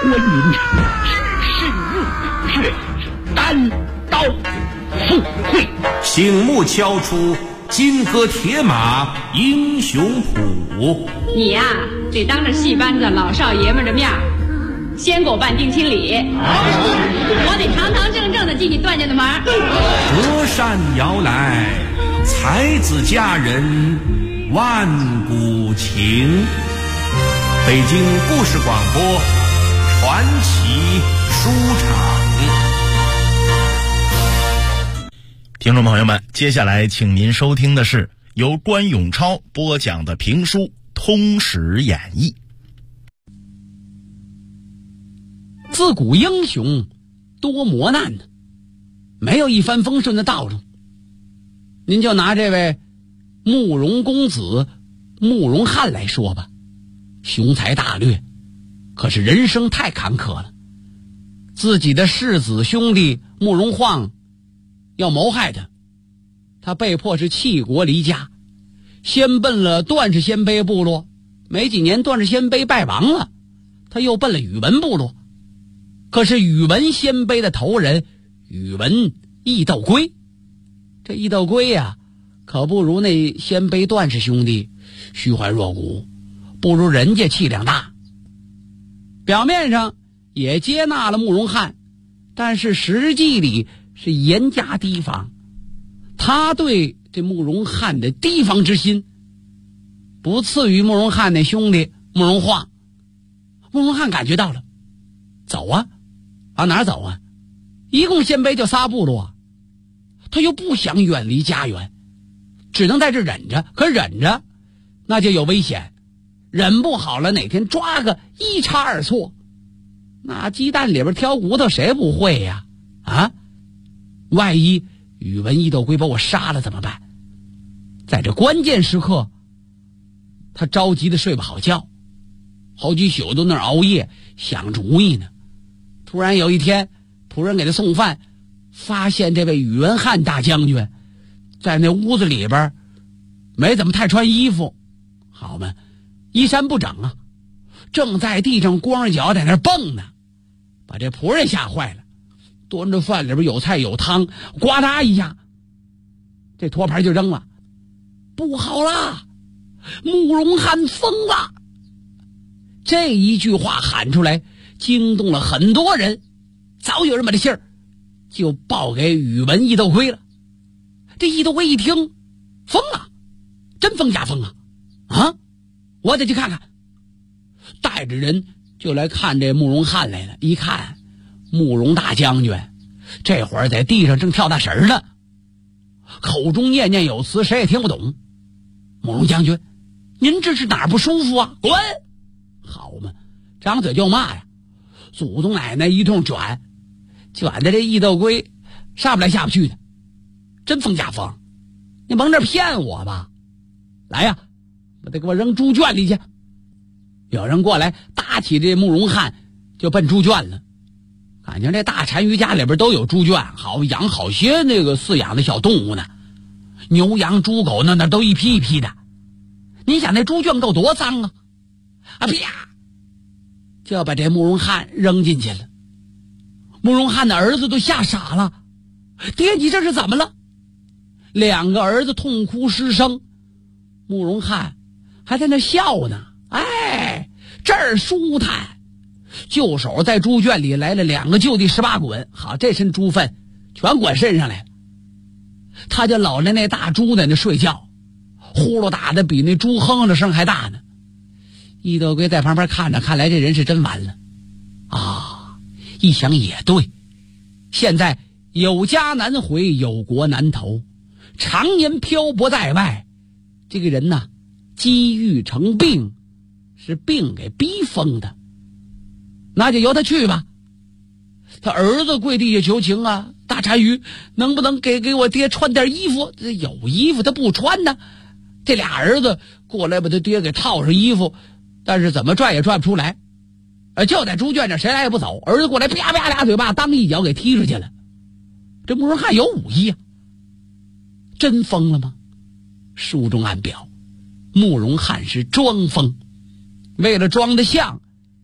关云长是怒却单刀赴会， 醒目敲出金戈铁马英雄谱。 你呀，得当着戏班子老少爷们的面先给我办定亲礼，我得堂堂正正的进你段家的门。 隔山摇来，才子佳人万古情。北京故事广播传奇书场。 听众朋友们，接下来请您收听的是由关永超播讲的评书《通史演义》。 自古英雄多磨难呢，没有一帆风顺的道路。您就拿这位慕容公子慕容翰来说吧，雄才大略，可是人生太坎坷了。自己的世子兄弟慕容晃要谋害他，他被迫是弃国离家，先奔了段氏鲜卑部落，没几年段氏鲜卑败亡了，他又奔了宇文部落。可是宇文鲜卑的头人宇文义斗归，这义斗归呀，可不如那鲜卑段氏兄弟虚怀若谷，不如人家气量大。表面上也接纳了慕容翰，但是实际里是严加提防。他对这慕容翰的提防之心不次于慕容翰那兄弟慕容晃。慕容翰感觉到了，走啊，哪儿走啊？一共鲜卑就仨部落，他又不想远离家园，只能在这忍着。可忍着那就有危险，忍不好了哪天抓个一差二错，那鸡蛋里边挑骨头谁不会呀？万一宇文义斗归把我杀了怎么办？在这关键时刻，他着急的睡不好觉，好几宿都那儿熬夜想主意呢。突然有一天，仆人给他送饭，发现这位宇文翰大将军在那屋子里边没怎么太穿衣服，好嘛，衣衫不整啊，正在地上光着脚在那蹦呢，把这仆人吓坏了。端着饭里边有菜有汤，呱嗒一下，这托盘就扔了。不好啦，慕容翰疯了！这一句话喊出来，惊动了很多人。早有人把这信儿就报给宇文义斗归了。这义斗归一听，疯了，真疯假疯啊！我得去看看。带着人就来看这慕容翰来了。一看，慕容大将军这会儿在地上正跳大神呢，口中念念有词，谁也听不懂。慕容将军，您这是哪儿不舒服啊？滚！好嘛，张嘴就骂呀。祖宗奶奶一通卷的这义斗归上不来下不去的，真疯假疯！你甭这骗我吧？来呀，把他给我扔猪圈里去！有人过来打起这慕容翰就奔猪圈了。感情这大单于家里边都有猪圈，好养好些那个饲养的小动物呢，牛羊猪狗那都一批一批的。你想那猪圈够多脏啊！啪，就要把这慕容翰扔进去了。慕容翰的儿子都吓傻了，爹，你这是怎么了？两个儿子痛哭失声，慕容翰还在那笑呢。这儿舒坦。就手在猪圈里来了2个就地18滚，好，这身猪粪全滚身上来了。他就搂着那大猪在那睡觉，呼噜打的比那猪哼的声还大呢。义斗归在旁边看着，看来这人是真完了啊！一想也对，现在有家难回，有国难投，常年漂泊在外，这个人呢，积郁成病，是病给逼疯的。那就由他去吧。他儿子跪地下求情啊，大单于能不能给我爹穿点衣服？有衣服他不穿呢。这俩儿子过来把他爹给套上衣服，但是怎么拽也拽不出来。就在猪圈这谁来也不走，儿子过来啪啪俩嘴巴，当一脚给踢出去了。这慕容翰有武艺啊，真疯了吗？书中暗表，慕容翰是装疯，为了装得像，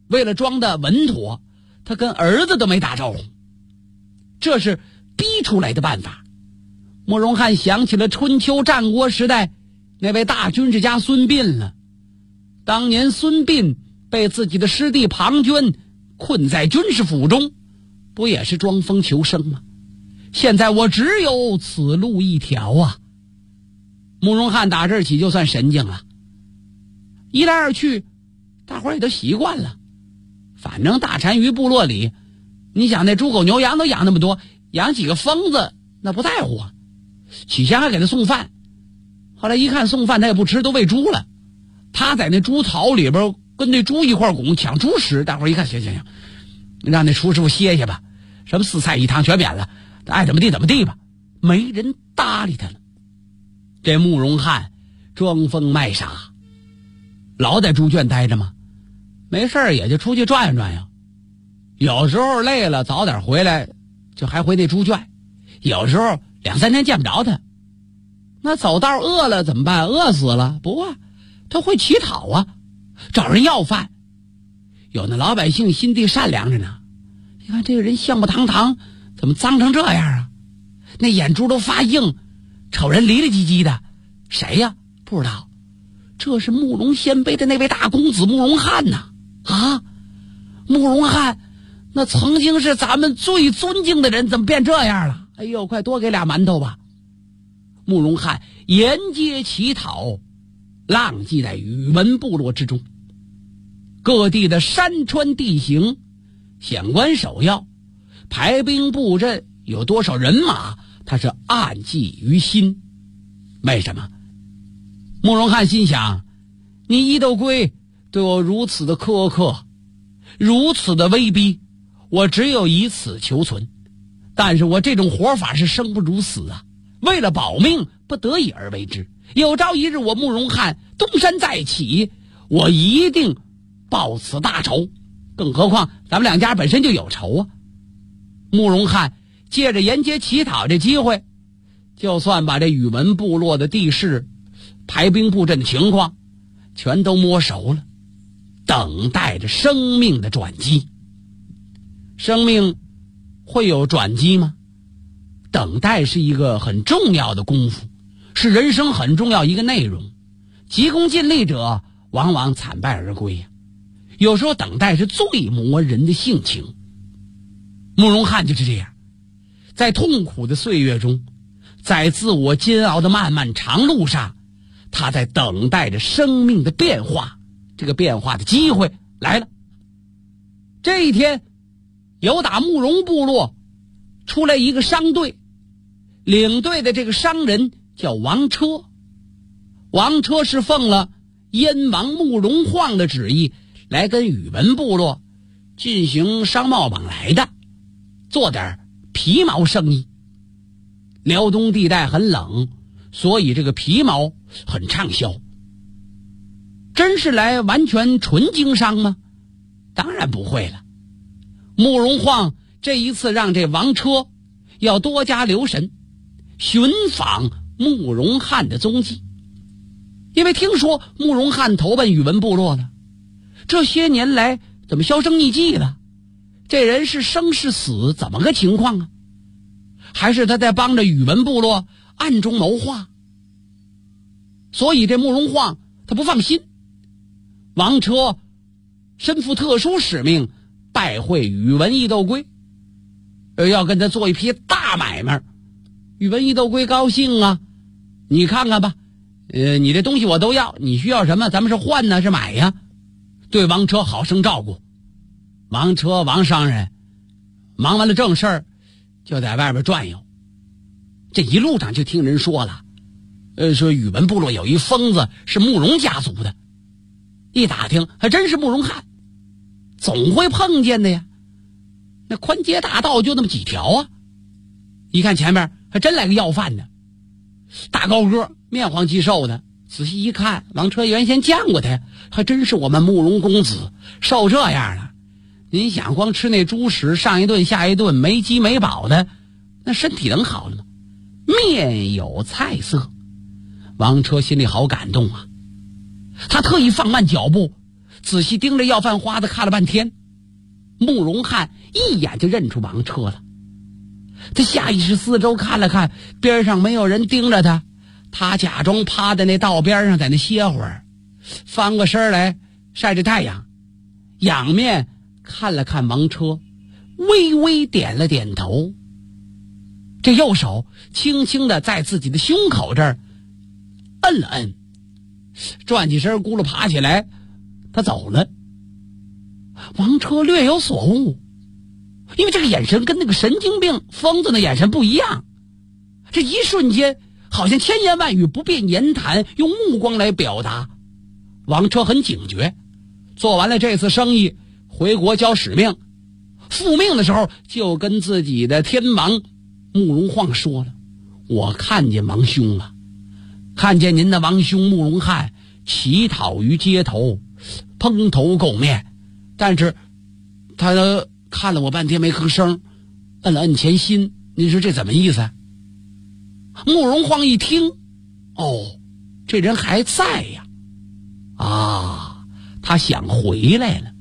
为了装的稳妥，他跟儿子都没打招呼。这是逼出来的办法。慕容翰想起了春秋战国时代那位大军事家孙膑了。当年孙膑被自己的师弟庞涓困在军师府中，不也是装疯求生吗？现在我只有此路一条啊！慕容翰打这儿起就算神经了。一来二去，大伙儿也都习惯了。反正大单于部落里，你想那猪狗牛羊都养那么多，养几个疯子那不在乎啊。起先还给他送饭，后来一看送饭他也不吃，都喂猪了。他在那猪槽里边跟那猪一块拱抢猪食，大伙儿一看行，让那厨师傅歇歇吧，什么4菜1汤全免了，爱怎么地吧，没人搭理他了。这慕容翰装疯卖傻，老在猪圈待着吗？没事也就出去转悠，有时候累了早点回来，就还回那猪圈，有时候2、3天见不着他。那走道饿了怎么办？饿死了不啊，他会乞讨啊，找人要饭。有那老百姓心地善良着呢，你看这个人相貌堂堂，怎么脏成这样啊？那眼珠都发硬，瞅人离离唧唧的。谁呀？不知道。这是慕容鲜卑的那位大公子慕容翰呐！啊，慕容翰，那曾经是咱们最尊敬的人，怎么变这样了？哎呦，快多给俩馒头吧！慕容翰沿街乞讨，浪迹在宇文部落之中。各地的山川地形，险关首要，排兵布阵，有多少人马，他是暗记于心。为什么？慕容翰心想，你伊斗归对我如此的苛刻，如此的威逼，我只有以此求存。但是我这种活法是生不如死啊，为了保命不得已而为之。有朝一日我慕容翰东山再起，我一定报此大仇。更何况咱们两家本身就有仇啊。慕容翰借着沿街乞讨这机会，就算把这宇文部落的地势、排兵布阵的情况全都摸熟了，等待着生命的转机。生命会有转机吗？等待是一个很重要的功夫，是人生很重要一个内容。急功近利者往往惨败而归呀。有时候等待是最磨人的性情。慕容翰就是这样，在痛苦的岁月中，在自我煎熬的漫漫长路上，他在等待着生命的变化。这个变化的机会来了。这一天，有打慕容部落出来一个商队，领队的这个商人叫王车。王车是奉了燕王慕容晃的旨意来跟宇文部落进行商贸往来的，做点皮毛生意。辽东地带很冷，所以这个皮毛很畅销。真是来完全纯经商吗？当然不会了。慕容晃这一次让这王车要多加留神，寻访慕容翰的踪迹。因为听说慕容翰投奔宇文部落了，这些年来怎么销声匿迹了？这人是生是死，怎么个情况啊？还是他在帮着宇文部落暗中谋划？所以这慕容晃他不放心。王车身负特殊使命，拜会宇文义斗归，要跟他做一批大买卖。宇文义斗归高兴啊，你看看吧，你这东西我都要，你需要什么咱们是换呢是买呀？对王车好生照顾。王车王商人忙完了正事儿，就在外边转悠。这一路上就听人说了，说宇文部落有一疯子是慕容家族的。一打听还真是慕容翰，总会碰见的呀。那宽街大道就那么几条啊，一看前面还真来个要饭的，大高个，面黄肌瘦的。仔细一看，王车原先见过他，还真是我们慕容公子，瘦这样了。您想光吃那猪食，上一顿下一顿没饥没饱的，那身体能好了吗？面有菜色。王车心里好感动啊，他特意放慢脚步， 仔细盯着要饭花子看了半天。慕容翰一眼就认出王车了，他下意识四周看了看，边上没有人盯着他，他假装趴在那道边上在那歇会儿，翻过身来晒着太阳，仰面看了看王车，微微点了点头，这右手轻轻地在自己的胸口这儿摁了摁，转起身咕噜爬起来，他走了。王车略有所悟，因为这个眼神跟那个神经病疯子的眼神不一样，这一瞬间好像千言万语不便言谈，用目光来表达。王车很警觉，做完了这次生意回国交使命，复命的时候就跟自己的天王慕容晃说了，我看见王兄了，看见您的王兄慕容翰乞讨于街头，蓬头垢面，但是他看了我半天没吭声，摁了摁前心，您说这怎么意思？慕容晃一听，哦，这人还在呀，啊，他想回来了。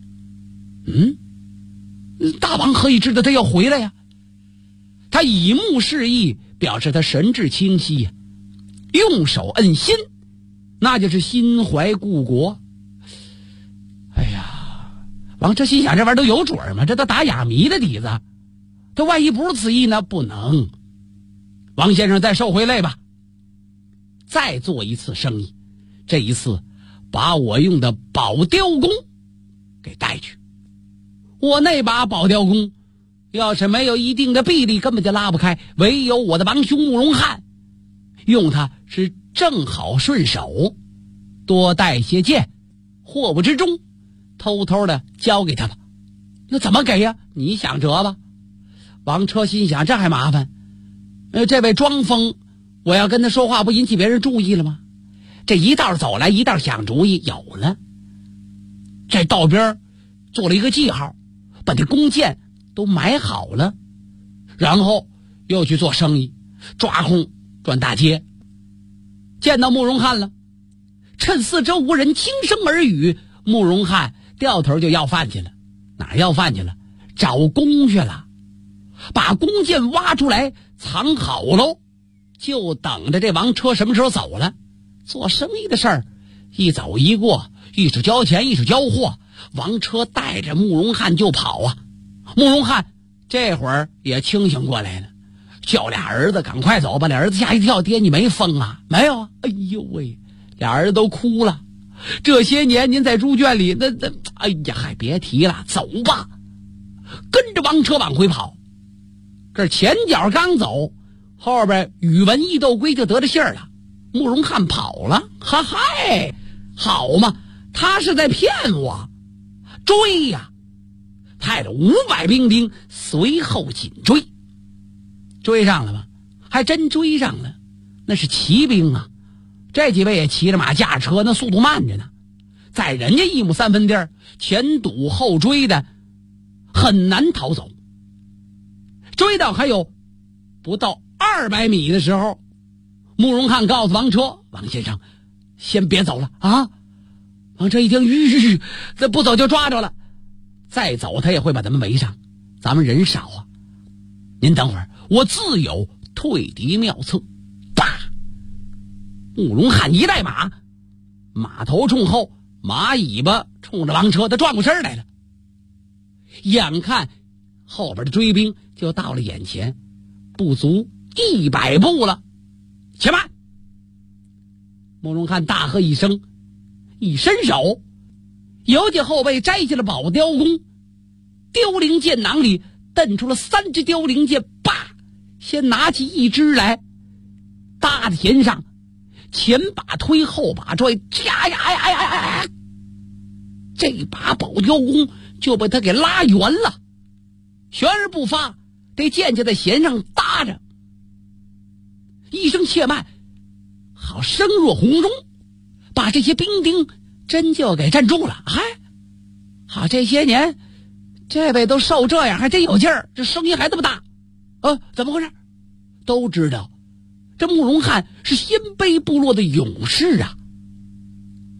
大王何以知道他要回来呀？他以目示意，表示他神志清晰呀，用手摁心，那就是心怀故国。哎呀，王车心想，这玩意儿都有准吗？这都打哑谜的底子，这万一不是此意呢？不能。王先生再受回来吧，再做一次生意，这一次把我用的宝雕弓给带去。我那把宝雕弓要是没有一定的臂力，根本就拉不开，唯有我的王兄慕容翰用它是正好顺手，多带些剑，祸不之中偷偷的交给他吧。那怎么给呀？你想辙吧。王车心想，这还麻烦，这位庄丰我要跟他说话不引起别人注意了吗？这一道走来一道想主意，有了，这道边做了一个记号，把这弓箭都买好了，然后又去做生意，抓空转大街。见到慕容翰了，趁四周无人轻声耳语，慕容翰掉头就要饭去了。哪要饭去了？找弓去了，把弓箭挖出来藏好喽，就等着这王车什么时候走了。做生意的事儿一走一过，一手交钱一手交货，王车带着慕容翰就跑啊。慕容翰这会儿也清醒过来了，叫俩儿子赶快走，把俩儿子吓一跳，爹你没疯啊？没有啊。哎呦喂，俩儿子都哭了。这些年您在猪圈里那哎呀，还别提了，走吧。跟着王车往回跑，这前脚刚走，后边宇文义斗龟就得着信儿了，慕容翰跑了。哈嗨，好嘛，他是在骗我，追呀！派了500兵丁随后紧追，追上了吗？还真追上了，那是骑兵啊，这几位也骑着马驾车，那速度慢着呢，在人家1亩3分地儿，前堵后追的很难逃走。追到还有不到200米的时候，慕容翰告诉王车，王先生先别走了啊。王车一听，这不走就抓着了，再走他也会把咱们围上，咱们人少啊，您等会儿，我自有退敌妙策。啪！慕容翰一带马，马头冲后，马尾巴冲着王车，他转过身来了。眼看后边的追兵就到了眼前，不足100步了，且慢！慕容翰大喝一声，一伸手，由起后背摘下了宝雕弓，凋零箭囊里瞪出了3支凋零箭，叭！先拿起一支来，搭在弦上，前把推后把拽，呀！这把宝雕弓就被他给拉圆了，悬而不发，这箭就在弦上搭着。一声且慢，好声若洪钟，把这些兵丁真就给镇住了。嗨，好，这些年这位都受这样，还真有劲儿，这声音还这么大怎么回事？都知道这慕容翰是鲜卑部落的勇士啊。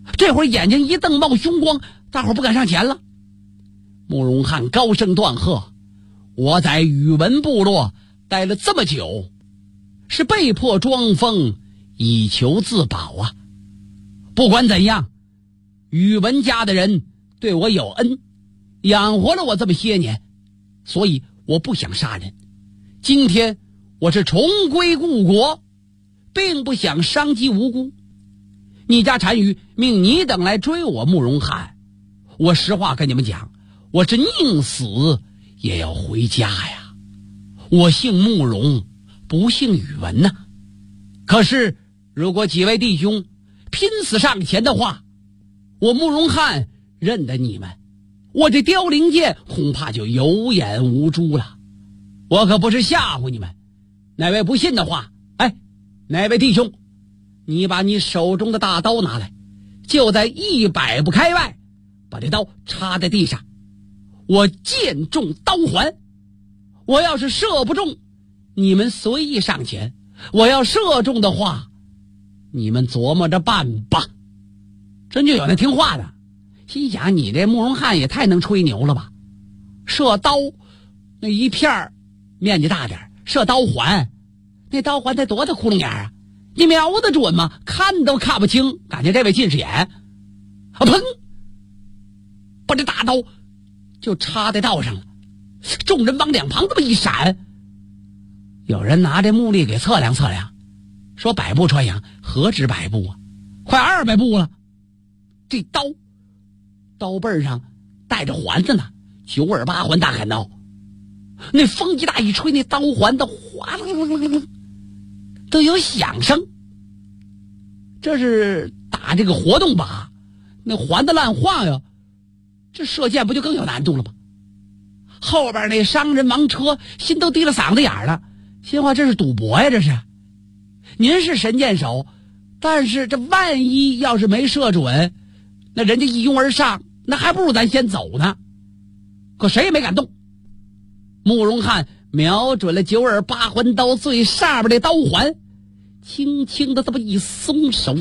这会儿眼睛一瞪冒凶光，大伙儿不敢上前了。慕容翰高声断喝：我在宇文部落待了这么久，是被迫装疯以求自保啊！不管怎样，宇文家的人对我有恩，养活了我这么些年，所以我不想杀人。今天我是重归故国，并不想伤及无辜。你家单于命你等来追我慕容翰，我实话跟你们讲，我是宁死也要回家呀。我姓慕容，不姓宇文呐。可是如果几位弟兄拼死上前的话，我慕容翰认得你们，我这凋零剑恐怕就有眼无珠了。我可不是吓唬你们，哪位不信的话，哪位弟兄，你把你手中的大刀拿来，就在100步开外，把这刀插在地上，我箭中刀环。我要是射不中，你们随意上前，我要射中的话，你们琢磨着办吧。真就有那听话的，心想你这慕容翰也太能吹牛了吧，射刀那一片面积大点，射刀环那刀环才多大窟窿眼啊，你瞄得准吗？看都看不清，感觉这位近视眼。砰，把这大刀就插在道上了。众人往两旁这么一闪，有人拿这木力给测量测量，说100步穿杨，何止100步啊，快200步了。这刀背上带着环子呢，928环大砍刀，那风一大一吹，那刀环的哗啦啦啦啦都有响声。这是打这个活动靶，那环的烂晃呀，这射箭不就更有难度了吗？后边那商人王车心都提了嗓子眼了，心话这是赌博呀，这是。您是神箭手，但是这万一要是没射准，那人家一拥而上，那还不如咱先走呢。可谁也没敢动。慕容翰瞄准了928环刀最上边的刀环，轻轻的这么一松手，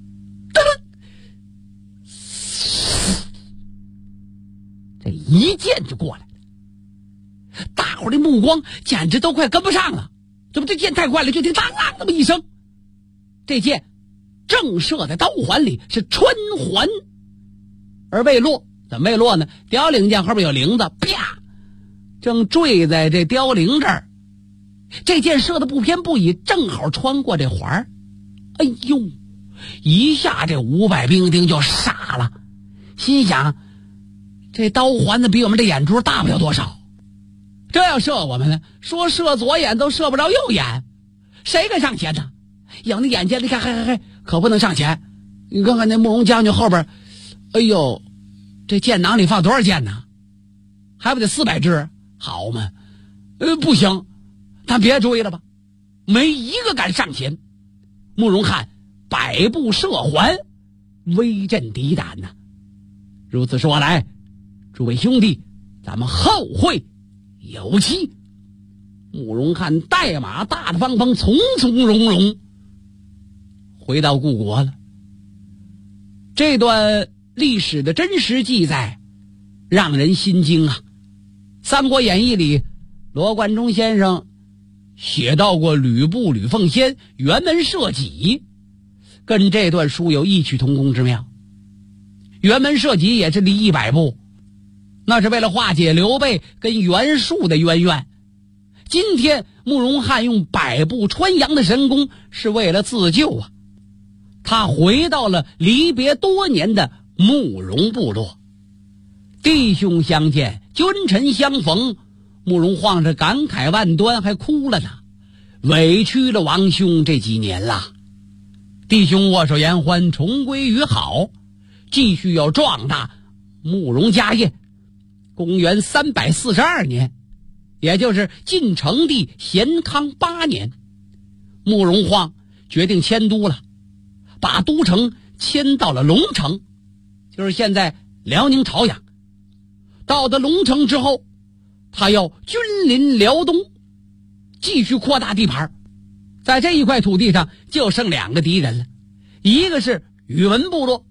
这一箭就过来了。大伙儿的目光简直都快跟不上了，怎么这箭太快了？就听当啷那么一声，这箭正射在刀环里，是穿环而未落。怎么未落呢？凋零箭后边有铃子，啪，正坠在这凋零这儿。这箭射的不偏不倚，正好穿过这环儿。哎呦，一下这500兵丁就傻了，心想这刀环子比我们这眼珠大不了多少，这要射我们呢，说射左眼都射不着右眼，谁敢上前呢？有那眼尖的看，嘿，可不能上前。你看看那慕容将军后边，哎呦，这箭囊里放多少箭呢？还不得400支？好嘛，不行，咱别追了吧。没一个敢上前。慕容翰100步射环，威震敌胆呐。如此说来，诸位兄弟，咱们后会有期。慕容翰带马大大方方，从从容容回到故国了。这段历史的真实记载让人心惊啊。三国演义里罗贯中先生写到过吕布、吕奉先辕门射戟，跟这段书有异曲同工之妙。辕门射戟也是离100步，那是为了化解刘备跟袁术的渊源。今天慕容翰用100步穿杨的神功是为了自救啊。他回到了离别多年的慕容部落，弟兄相见，君臣相逢，慕容晃着感慨万端，还哭了呢，委屈了王兄这几年了。弟兄握手言欢，重归于好，继续要壮大慕容家业。公元342年，也就是晋成帝咸康8年，慕容晃决定迁都了，把都城迁到了龙城，就是现在辽宁朝阳。到了龙城之后，他要君临辽东，继续扩大地盘。在这一块土地上就剩2个敌人了，一个是宇文部落，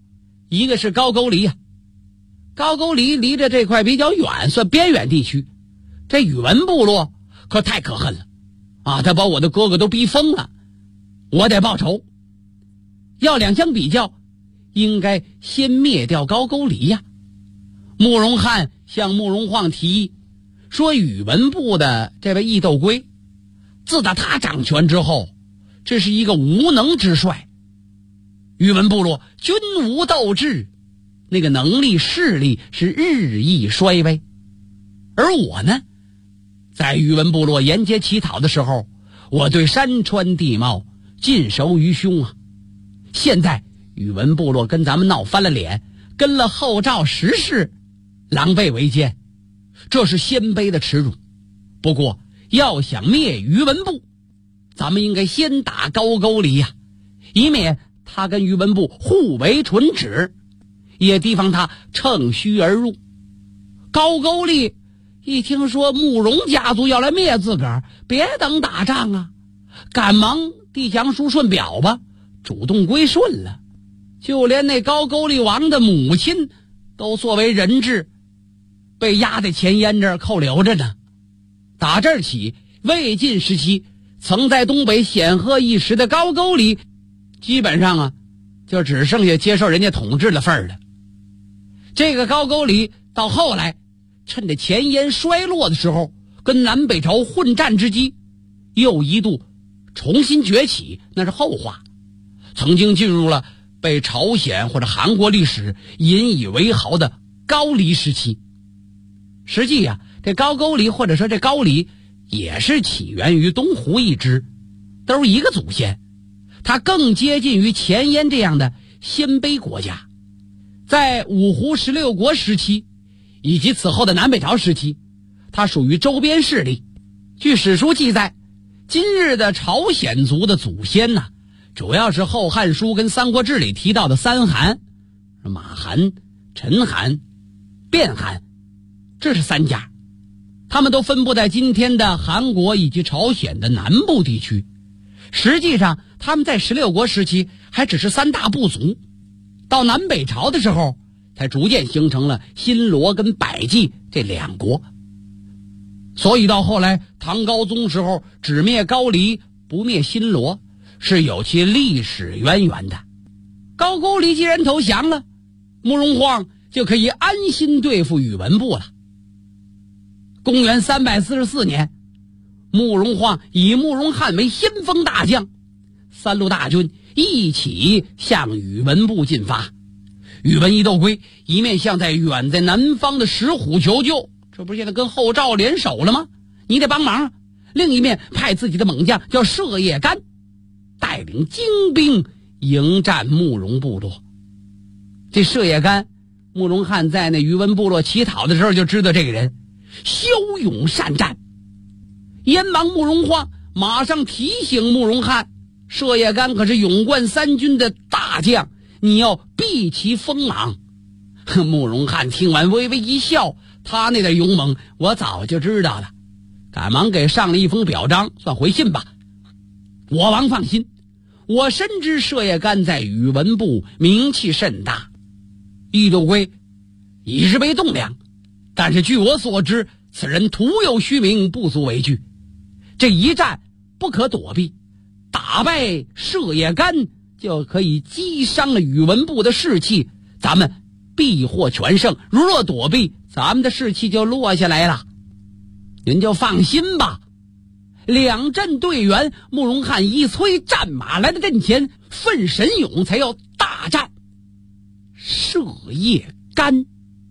一个是高句丽呀。高句丽离着这块比较远，算边远地区。这宇文部落可太可恨了啊！他把我的哥哥都逼疯了，我得报仇。要两相比较，应该先灭掉高句丽呀。慕容翰向慕容晃提议说，宇文部的这位义斗归，自打他掌权之后，这是一个无能之帅。宇文部落均无斗志，那个能力势力是日益衰微。而我呢，在宇文部落沿街乞讨的时候，我对山川地貌尽熟于胸啊。现在宇文部落跟咱们闹翻了脸，跟了后赵石氏狼狈为奸，这是鲜卑的耻辱。不过要想灭宇文部，咱们应该先打高句丽呀，以免他跟宇文部互为唇齿，也提防他乘虚而入。高句丽一听说慕容家族要来灭自个儿，别等打仗啊，赶忙递降书顺表吧，主动归顺了。就连那高句丽王的母亲都作为人质被压在前燕这儿扣留着呢。打这儿起，魏晋时期曾在东北显赫一时的高句丽，基本上啊就只剩下接受人家统治的份儿了。这个高句丽到后来趁着前燕衰落的时候，跟南北朝混战之机，又一度重新崛起，那是后话。曾经进入了被朝鲜或者韩国历史引以为豪的高丽时期。实际啊，这高句丽或者说这高丽也是起源于东胡一支，都是一个祖先。它更接近于前燕这样的鲜卑国家。在五胡16国时期以及此后的南北朝时期，它属于周边势力。据史书记载，今日的朝鲜族的祖先呢，主要是《后汉书》跟《三国志》里提到的三韩，马韩、陈韩、卞韩，这是三家。他们都分布在今天的韩国以及朝鲜的南部地区。实际上他们在16国时期还只是三大部族，到南北朝的时候才逐渐形成了新罗跟百济这两国。所以到后来唐高宗时候只灭高丽不灭新罗，是有其历史渊源的。高句丽既然投降了，慕容晃就可以安心对付宇文部了。公元344年，慕容晃以慕容翰为先锋大将，三路大军一起向宇文部进发。宇文义斗归一面向远在南方的石虎求救，这不是现在跟后赵联手了吗？你得帮忙。另一面派自己的猛将叫射夜干，带领精兵迎战慕容部落。这射夜干，慕容翰在那宇文部落乞讨的时候就知道这个人骁勇善战。燕王慕容晃马上提醒慕容翰，射夜干可是勇冠三军的大将，你要避其锋芒。慕容翰听完微微一笑，他那点勇猛我早就知道了，赶忙给上了一封表彰，算回信吧。我王放心，我深知射夜干在宇文部名气甚大，义斗归已是被栋梁，但是据我所知，此人徒有虚名，不足为惧。这一战不可躲避，打败射夜干就可以击伤了宇文部的士气，咱们必获全胜。如若躲避，咱们的士气就落下来了。您就放心吧。两阵队员，慕容翰一催战马来到阵前，奋神勇才要大战射夜干。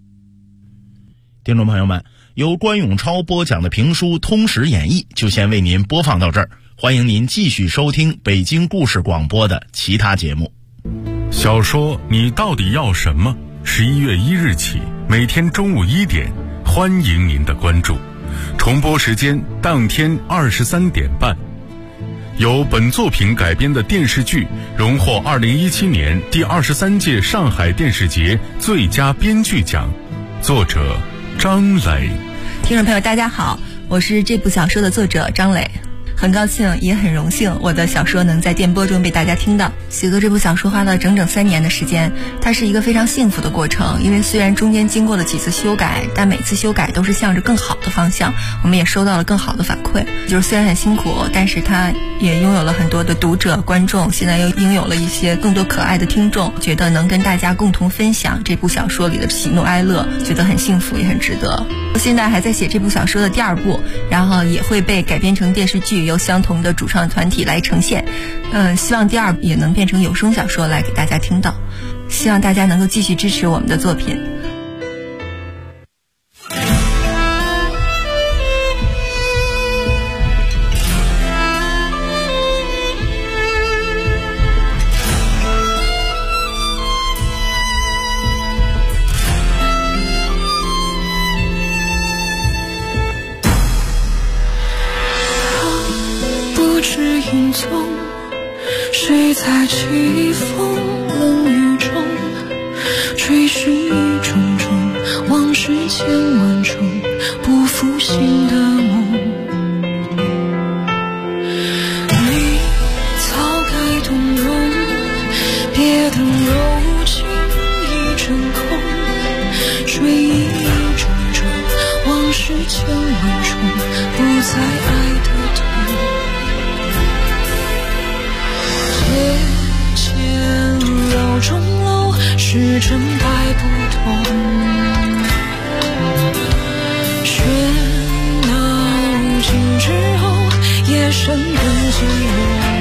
听众朋友们，由关永超播讲的评书《通史演义》就先为您播放到这儿，欢迎您继续收听北京故事广播的其他节目。 小说你到底要什么？11月1日起，每天中午1点，欢迎您的关注。重播时间当天23点半。由本作品改编的电视剧荣获2017年第23届上海电视节最佳编剧奖，作者张磊。 听众朋友大家好，我是这部小说的作者张磊。 很高兴也很荣幸我的小说能在电波中被大家听到。写作这部小说花了整整3年的时间，它是一个非常幸福的过程，因为虽然中间经过了几次修改，但每次修改都是向着更好的方向，我们也收到了更好的反馈。就是虽然很辛苦，但是它也拥有了很多的读者观众，现在又拥有了一些更多可爱的听众，觉得能跟大家共同分享这部小说里的喜怒哀乐，觉得很幸福也很值得。我现在还在写这部小说的第2部，然后也会被改编成电视剧，由相同的主创团体来呈现。希望第2部也能变成有声小说来给大家听到，希望大家能够继续支持我们的作品。 影踪，谁在起风冷雨中追寻一种种往事千万种不复醒的梦。你早该动容，别等柔情一阵空，追忆一种种往事千万种不再爱的痛。绕钟楼，时针摆不动，喧闹尽之后，夜深更寂寞。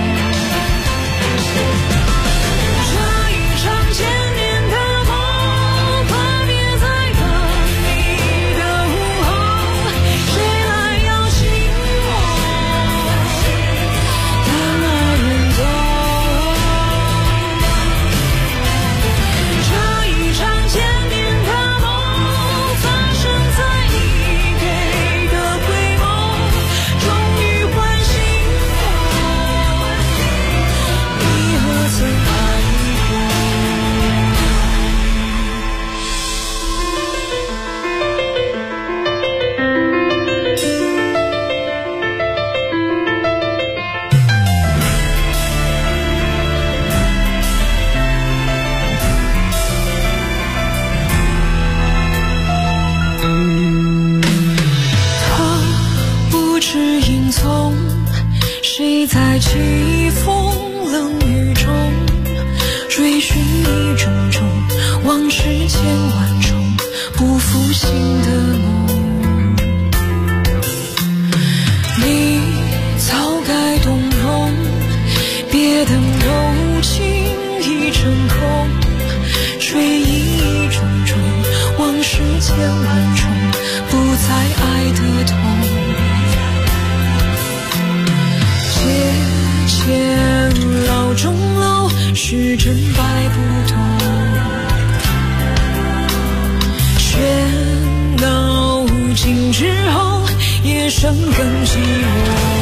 谁在起风冷雨中追寻一种种往事千万种不复醒的梦。你早该动容，别等柔情一阵空，追忆一种种往事千万种不再爱的痛。绕钟楼，时针摆不动，喧闹尽之后，夜深更寂寞。